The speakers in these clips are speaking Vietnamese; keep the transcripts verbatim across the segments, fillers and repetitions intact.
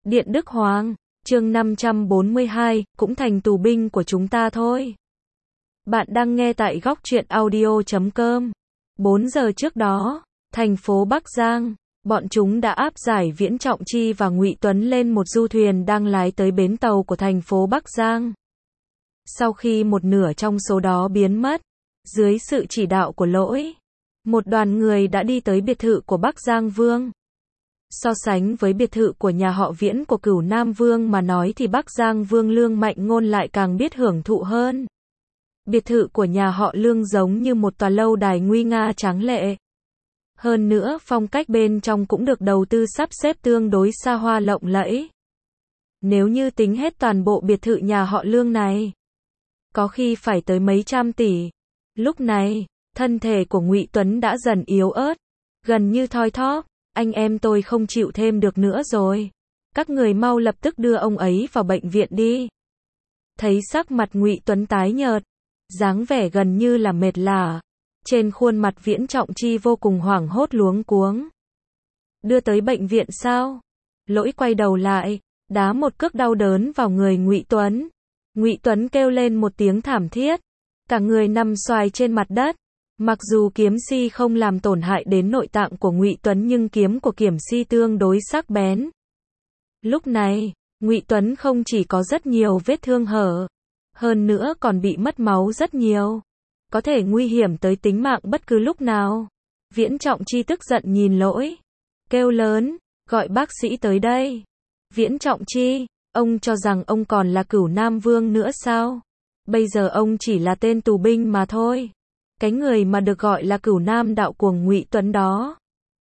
Điện Đức Hoàng, chương năm trăm bốn mươi hai, cũng thành tù binh của chúng ta thôi. Bạn đang nghe tại góc truyện audio chấm com. bốn giờ trước đó, thành phố Bắc Giang, bọn chúng đã áp giải Viễn Trọng Chi và Ngụy Tuấn lên một du thuyền đang lái tới bến tàu của thành phố Bắc Giang. Sau khi một nửa trong số đó biến mất, dưới sự chỉ đạo của Lỗi, một đoàn người đã đi tới biệt thự của Bắc Giang Vương. So sánh với biệt thự của nhà họ Viễn của Cửu Nam Vương mà nói thì Bắc Giang Vương Lương Mạnh Ngôn lại càng biết hưởng thụ hơn. Biệt thự của nhà họ Lương giống như một tòa lâu đài nguy nga tráng lệ. Hơn nữa phong cách bên trong cũng được đầu tư sắp xếp tương đối xa hoa lộng lẫy. Nếu như tính hết toàn bộ biệt thự nhà họ Lương này, có khi phải tới mấy trăm tỷ. Lúc này, thân thể của Ngụy Tuấn đã dần yếu ớt, gần như thoi thóp. Anh em tôi không chịu thêm được nữa rồi. Các người mau lập tức đưa ông ấy vào bệnh viện đi. Thấy sắc mặt Ngụy Tuấn tái nhợt, dáng vẻ gần như là mệt lả. Trên khuôn mặt Viễn Trọng Chi vô cùng hoảng hốt luống cuống. Đưa tới bệnh viện sao? Lỗi quay đầu lại, đá một cước đau đớn vào người Ngụy Tuấn. Ngụy Tuấn kêu lên một tiếng thảm thiết, cả người nằm xoài trên mặt đất. Mặc dù kiếm si không làm tổn hại đến nội tạng của Ngụy Tuấn nhưng kiếm của kiếm si tương đối sắc bén. Lúc này, Ngụy Tuấn không chỉ có rất nhiều vết thương hở, hơn nữa còn bị mất máu rất nhiều, có thể nguy hiểm tới tính mạng bất cứ lúc nào. Viễn Trọng Chi tức giận nhìn Lỗi, kêu lớn, gọi bác sĩ tới đây. Viễn Trọng Chi, ông cho rằng ông còn là Cửu Nam Vương nữa sao? Bây giờ ông chỉ là tên tù binh mà thôi. Cái người mà được gọi là Cửu Nam đạo cuồng Ngụy Tuấn đó,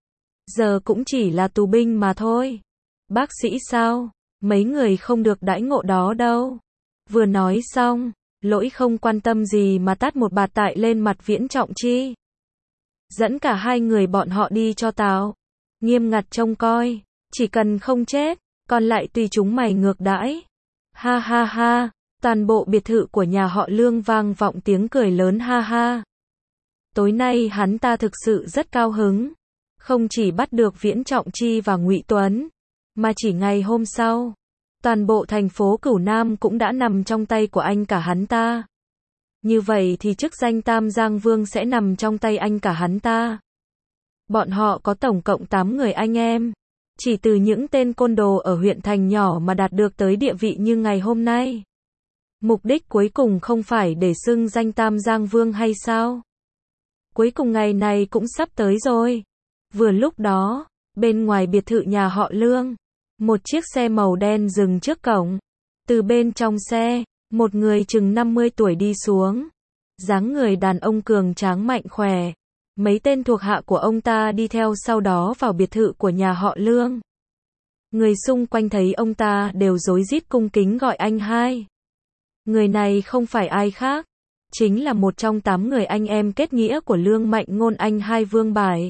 giờ cũng chỉ là tù binh mà thôi. Bác sĩ sao? Mấy người không được đãi ngộ đó đâu. Vừa nói xong, Lỗi không quan tâm gì mà tát một bạt tại lên mặt Viễn Trọng Chi. Dẫn cả hai người bọn họ đi cho tao. Nghiêm ngặt trông coi, chỉ cần không chết, còn lại tùy chúng mày ngược đãi. Ha ha ha, toàn bộ biệt thự của nhà họ Lương vang vọng tiếng cười lớn ha ha. Tối nay hắn ta thực sự rất cao hứng, không chỉ bắt được Viễn Trọng Chi và Ngụy Tuấn, mà chỉ ngày hôm sau, toàn bộ thành phố Cửu Nam cũng đã nằm trong tay của anh cả hắn ta. Như vậy thì chức danh Tam Giang Vương sẽ nằm trong tay anh cả hắn ta. Bọn họ có tổng cộng tám người anh em, chỉ từ những tên côn đồ ở huyện thành nhỏ mà đạt được tới địa vị như ngày hôm nay. Mục đích cuối cùng không phải để xưng danh Tam Giang Vương hay sao? Cuối cùng ngày này cũng sắp tới rồi. Vừa lúc đó, bên ngoài biệt thự nhà họ Lương, một chiếc xe màu đen dừng trước cổng. Từ bên trong xe, một người chừng năm mươi tuổi đi xuống. Dáng người đàn ông cường tráng mạnh khỏe. Mấy tên thuộc hạ của ông ta đi theo sau đó vào biệt thự của nhà họ Lương. Người xung quanh thấy ông ta đều rối rít cung kính gọi anh hai. Người này không phải ai khác, chính là một trong tám người anh em kết nghĩa của Lương Mạnh Ngôn, anh hai Vương Bải.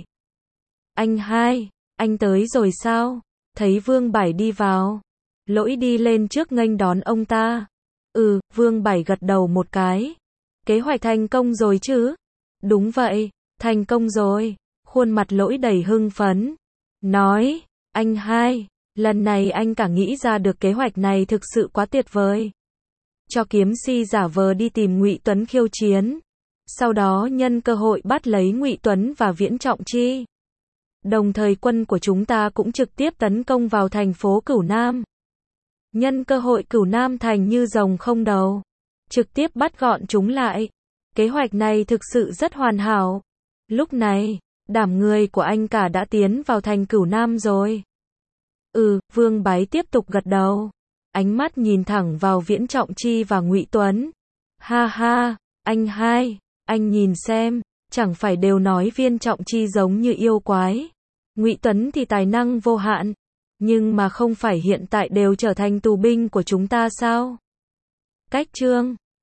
Anh hai, anh tới rồi sao? Thấy Vương Bải đi vào, Lỗi đi lên trước nghênh đón ông ta. Ừ, Vương Bải gật đầu một cái. Kế hoạch thành công rồi chứ? Đúng vậy, thành công rồi. Khuôn mặt Lỗi đầy hưng phấn. Nói, anh hai, lần này anh cả nghĩ ra được kế hoạch này thực sự quá tuyệt vời. Cho kiếm si giả vờ đi tìm Ngụy Tuấn khiêu chiến, sau đó nhân cơ hội bắt lấy Ngụy Tuấn và Viễn Trọng Chi. Đồng thời quân của chúng ta cũng trực tiếp tấn công vào thành phố Cửu Nam. Nhân cơ hội Cửu Nam thành như rồng không đầu, trực tiếp bắt gọn chúng lại. Kế hoạch này thực sự rất hoàn hảo. Lúc này, đảm người của anh cả đã tiến vào thành Cửu Nam rồi. Ừ, Vương Bái tiếp tục gật đầu. Ánh mắt nhìn thẳng vào Viễn Trọng Chi và Ngụy Tuấn. Ha ha, anh hai, anh nhìn xem, chẳng phải đều nói Viễn Trọng Chi giống như yêu quái. Ngụy Tuấn thì tài năng vô hạn, nhưng mà không phải hiện tại đều trở thành tù binh của chúng ta sao? Cách chương